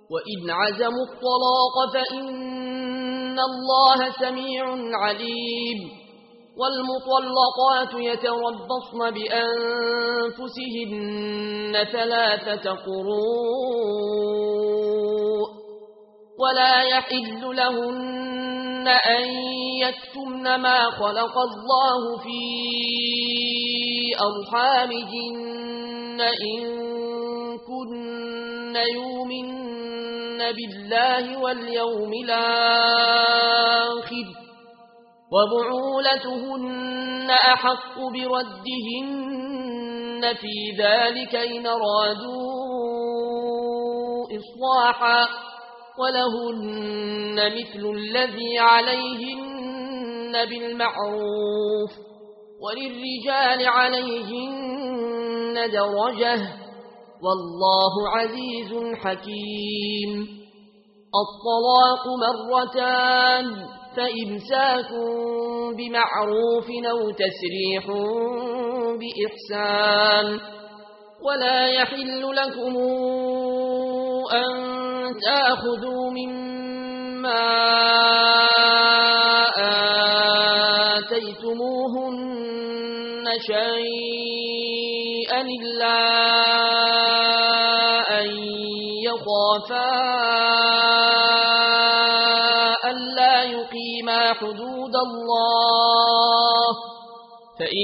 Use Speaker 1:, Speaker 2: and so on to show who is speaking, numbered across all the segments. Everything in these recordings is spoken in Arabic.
Speaker 1: وإن عزموا الطلاق فإن الله سميع عليم والمطلقات يتربصن بأنفسهن 3 قروء ولا يحل لهن أن يكتمن ما خلق الله في أرحامهن إن كن يؤمن بالله واليوم الآخر وبعولتهن أحق بردهن في ذلك إن رادوا إصلاحا ولهن مثل الذي عليهن بالمعروف وللرجال عليهن درجة والله عزيز حكيم الطلاق 2 فإمساك بمعروف أو تسريح بإحسان ولا يحل لكم أن تأخذوا مما آتيتموهن شيئا إلا أن يخافا ألا يقيما حدود الله فإن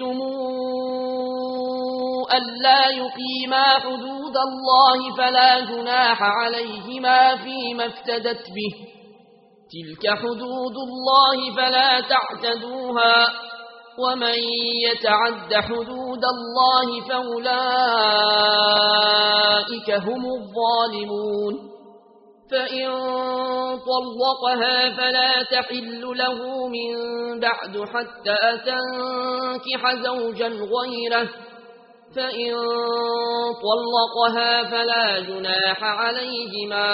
Speaker 1: خفتموا ألا يقيما حدود الله فلا جناح عليهما فيما افتدت به تلك حدود الله فلا تعتدوها ومن يتعد حدود الله فأولئك هم الظالمون فإن طلقها فلا تحل له من بعد حتى تنكح زوجا غيره فإن طلقها فلا جناح عليهما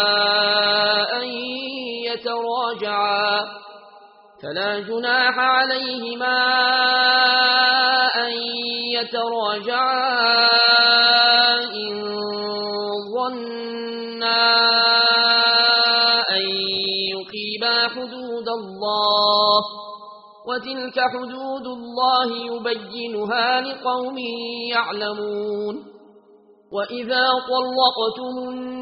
Speaker 1: أن يتراجعا إن ظنا أن يقيما حدود الله وتلك حدود الله يبينها لقوم يعلمون وإذا طلقتم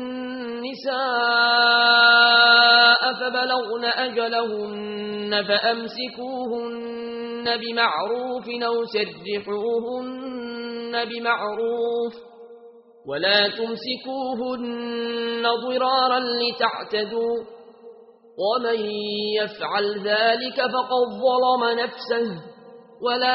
Speaker 1: النساء فبلغن أجلهن فأمسكوهن بمعروف أو سرحوهن بمعروف ولا تمسكوهن ضرارا لتعتدوا ومن يفعل ذلك فقد ظلم نفسه ولا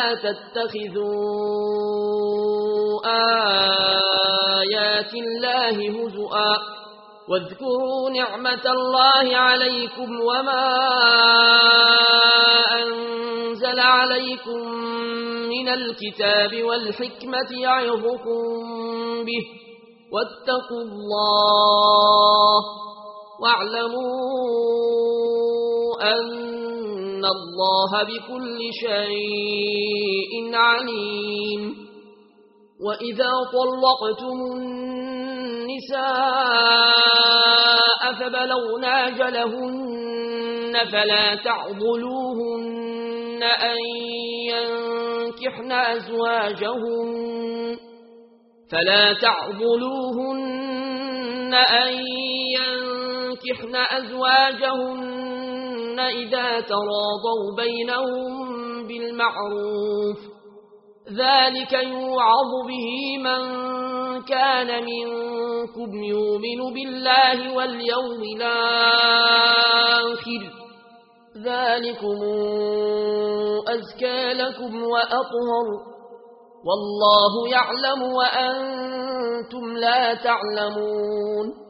Speaker 1: تتخذوا آيات الله هزؤا واذكروا نعمة الله عليكم وما أنزل عليكم من الكتاب والحكمة يعظكم به واتقوا الله واعلموا أن الله بكل شيء عليم وإذا طلقتم النساء فبلغن أجلهن فلا تعضلوهن أن ينكحن أزواجهن إذا تراضوا بينهم بالمعروف ذلك يوعظ به من كان منكم يؤمن بالله واليوم الآخر ذلكم أزكى لكم وأطهر والله يعلم وأنتم لا تعلمون